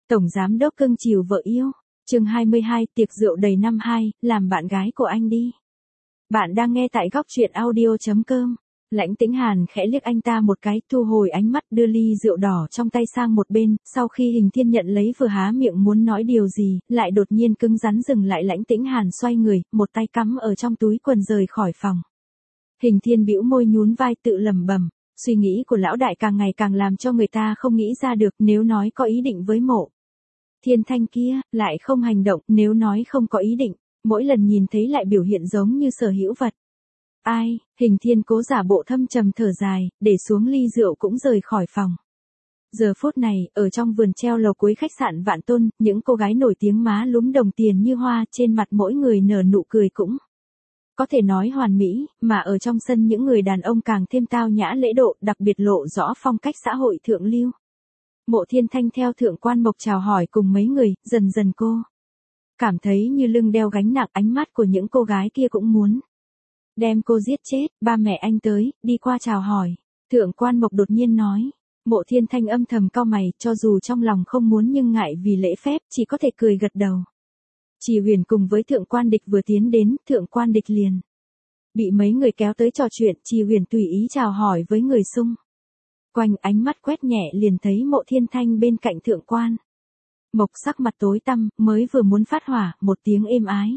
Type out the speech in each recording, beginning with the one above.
Tổng giám đốc cưng chiều vợ yêu. Chương 22, tiệc rượu đầy năm 2, làm bạn gái của anh đi. Bạn đang nghe tại góc truyện audio.com. Lãnh Tĩnh Hàn khẽ liếc anh ta một cái, thu hồi ánh mắt, đưa ly rượu đỏ trong tay sang một bên, sau khi Hình Thiên nhận lấy vừa há miệng muốn nói điều gì, lại đột nhiên cứng rắn dừng lại. Lãnh Tĩnh Hàn xoay người, một tay cắm ở trong túi quần rời khỏi phòng. Hình Thiên bĩu môi nhún vai tự lẩm bẩm, suy nghĩ của lão đại càng ngày càng làm cho người ta không nghĩ ra được. Nếu nói có ý định với Mộ Thiên Thanh kia, lại không hành động, nếu nói không có ý định, mỗi lần nhìn thấy lại biểu hiện giống như sở hữu vật. Ai, Hình Thiên cố giả bộ thâm trầm thở dài, để xuống ly rượu cũng rời khỏi phòng. Giờ phút này, ở trong vườn treo lầu cuối khách sạn Vạn Tôn, những cô gái nổi tiếng má lúm đồng tiền như hoa, trên mặt mỗi người nở nụ cười cũng có thể nói hoàn mỹ, mà ở trong sân những người đàn ông càng thêm tao nhã lễ độ, đặc biệt lộ rõ phong cách xã hội thượng lưu. Mộ Thiên Thanh theo Thượng Quan Mộc chào hỏi cùng mấy người, dần dần cô cảm thấy như lưng đeo gánh nặng. Ánh mắt của những cô gái kia cũng muốn đem cô giết chết. Ba mẹ anh tới, đi qua chào hỏi. Thượng Quan Mộc đột nhiên nói. Mộ Thiên Thanh âm thầm cau mày, cho dù trong lòng không muốn nhưng ngại vì lễ phép, chỉ có thể cười gật đầu. Trì Huyền cùng với Thượng Quan Địch vừa tiến đến, Thượng Quan Địch liền bị mấy người kéo tới trò chuyện. Trì Huyền tùy ý chào hỏi với người xung quanh, ánh mắt quét nhẹ liền thấy Mộ Thiên Thanh bên cạnh Thượng Quan Mộc sắc mặt tối tăm, mới vừa muốn phát hỏa, một tiếng êm ái.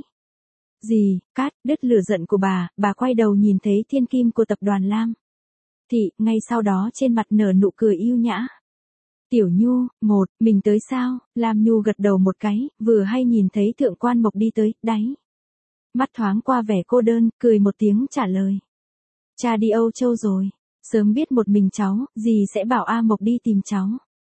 Gì, cát, đứt lửa giận của bà quay đầu nhìn thấy thiên kim của tập đoàn Lam Thị, ngay sau đó trên mặt nở nụ cười yêu nhã. Tiểu Nhu, mình tới sao? Lam Nhu gật đầu một cái, vừa hay nhìn thấy Thượng Quan Mộc đi tới, đáy mắt thoáng qua vẻ cô đơn, cười một tiếng trả lời. Cha đi Âu Châu rồi, sớm biết một mình cháu, dì sẽ bảo A Mộc đi tìm cháu.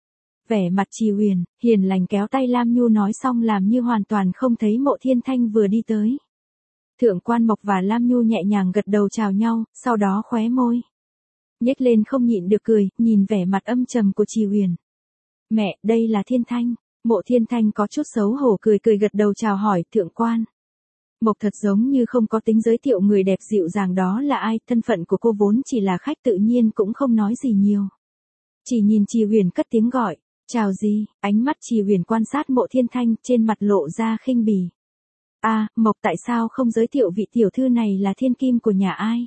Vẻ mặt Trì Huyền, hiền lành kéo tay Lam Nhu nói xong làm như hoàn toàn không thấy Mộ Thiên Thanh vừa đi tới. Thượng Quan Mộc và Lam Nhu nhẹ nhàng gật đầu chào nhau, sau đó khóe môi nhếch lên không nhịn được cười, nhìn vẻ mặt âm trầm của Trì Huyền. Mẹ, đây là Thiên Thanh. Mộ Thiên Thanh có chút xấu hổ cười gật đầu chào hỏi. Thượng Quan Mộc thật giống như không có tính giới thiệu người đẹp dịu dàng đó là ai, thân phận của cô vốn chỉ là khách tự nhiên cũng không nói gì nhiều. Chỉ nhìn Trì Huyền cất tiếng gọi, chào gì, ánh mắt Trì Huyền quan sát Mộ Thiên Thanh, trên mặt lộ ra khinh bỉ. Mộc tại sao không giới thiệu vị tiểu thư này là thiên kim của nhà ai?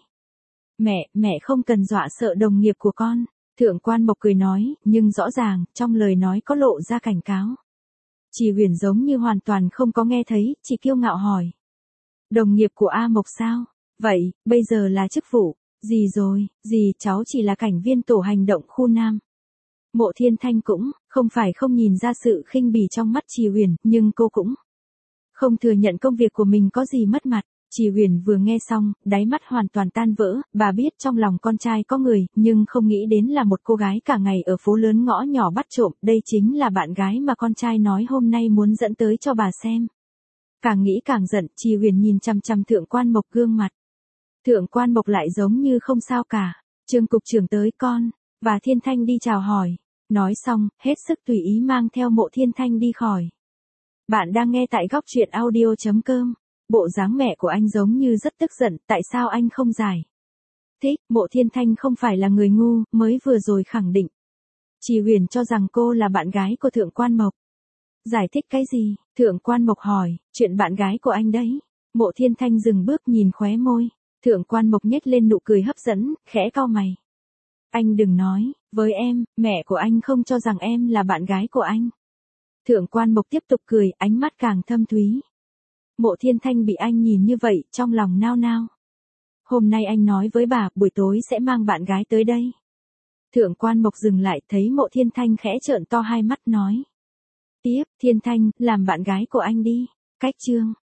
Mẹ không cần dọa sợ đồng nghiệp của con. Thượng Quan Mộc cười nói, nhưng rõ ràng, trong lời nói có lộ ra cảnh cáo. Trì Huyền giống như hoàn toàn không có nghe thấy, chỉ kiêu ngạo hỏi. Đồng nghiệp của A Mộc sao? Vậy, bây giờ là chức vụ gì rồi? Dì cháu chỉ là cảnh viên tổ hành động khu Nam. Mộ Thiên Thanh cũng không phải không nhìn ra sự khinh bỉ trong mắt Trì Huyền, nhưng cô cũng không thừa nhận công việc của mình có gì mất mặt. Trì Huyền vừa nghe xong, đáy mắt hoàn toàn tan vỡ, bà biết trong lòng con trai có người, nhưng không nghĩ đến là một cô gái cả ngày ở phố lớn ngõ nhỏ bắt trộm, đây chính là bạn gái mà con trai nói hôm nay muốn dẫn tới cho bà xem. Càng nghĩ càng giận, Trì Huyền nhìn chằm chằm Thượng Quan Mộc gương mặt. Thượng Quan Mộc lại giống như không sao cả. Trương cục trưởng tới con, và Thiên Thanh đi chào hỏi. Nói xong, hết sức tùy ý mang theo Mộ Thiên Thanh đi khỏi. Bạn đang nghe tại góc truyện audio.com. Bộ dáng mẹ của anh giống như rất tức giận, tại sao anh không giải thích? Mộ Thiên Thanh không phải là người ngu, mới vừa rồi khẳng định. Trì Huyền cho rằng cô là bạn gái của Thượng Quan Mộc. Giải thích cái gì? Thượng Quan Mộc hỏi, chuyện bạn gái của anh đấy. Mộ Thiên Thanh dừng bước nhìn khóe môi. Thượng Quan Mộc nhếch lên nụ cười hấp dẫn, khẽ cau mày. Anh đừng nói với em, mẹ của anh không cho rằng em là bạn gái của anh. Thượng Quan Mộc tiếp tục cười, ánh mắt càng thâm thúy. Mộ Thiên Thanh bị anh nhìn như vậy, trong lòng nao nao. Hôm nay anh nói với bà, buổi tối sẽ mang bạn gái tới đây. Thượng Quan Mộc dừng lại, thấy Mộ Thiên Thanh khẽ trợn to hai mắt nói. Tiếp, Thiên Thanh, làm bạn gái của anh đi. Cách chương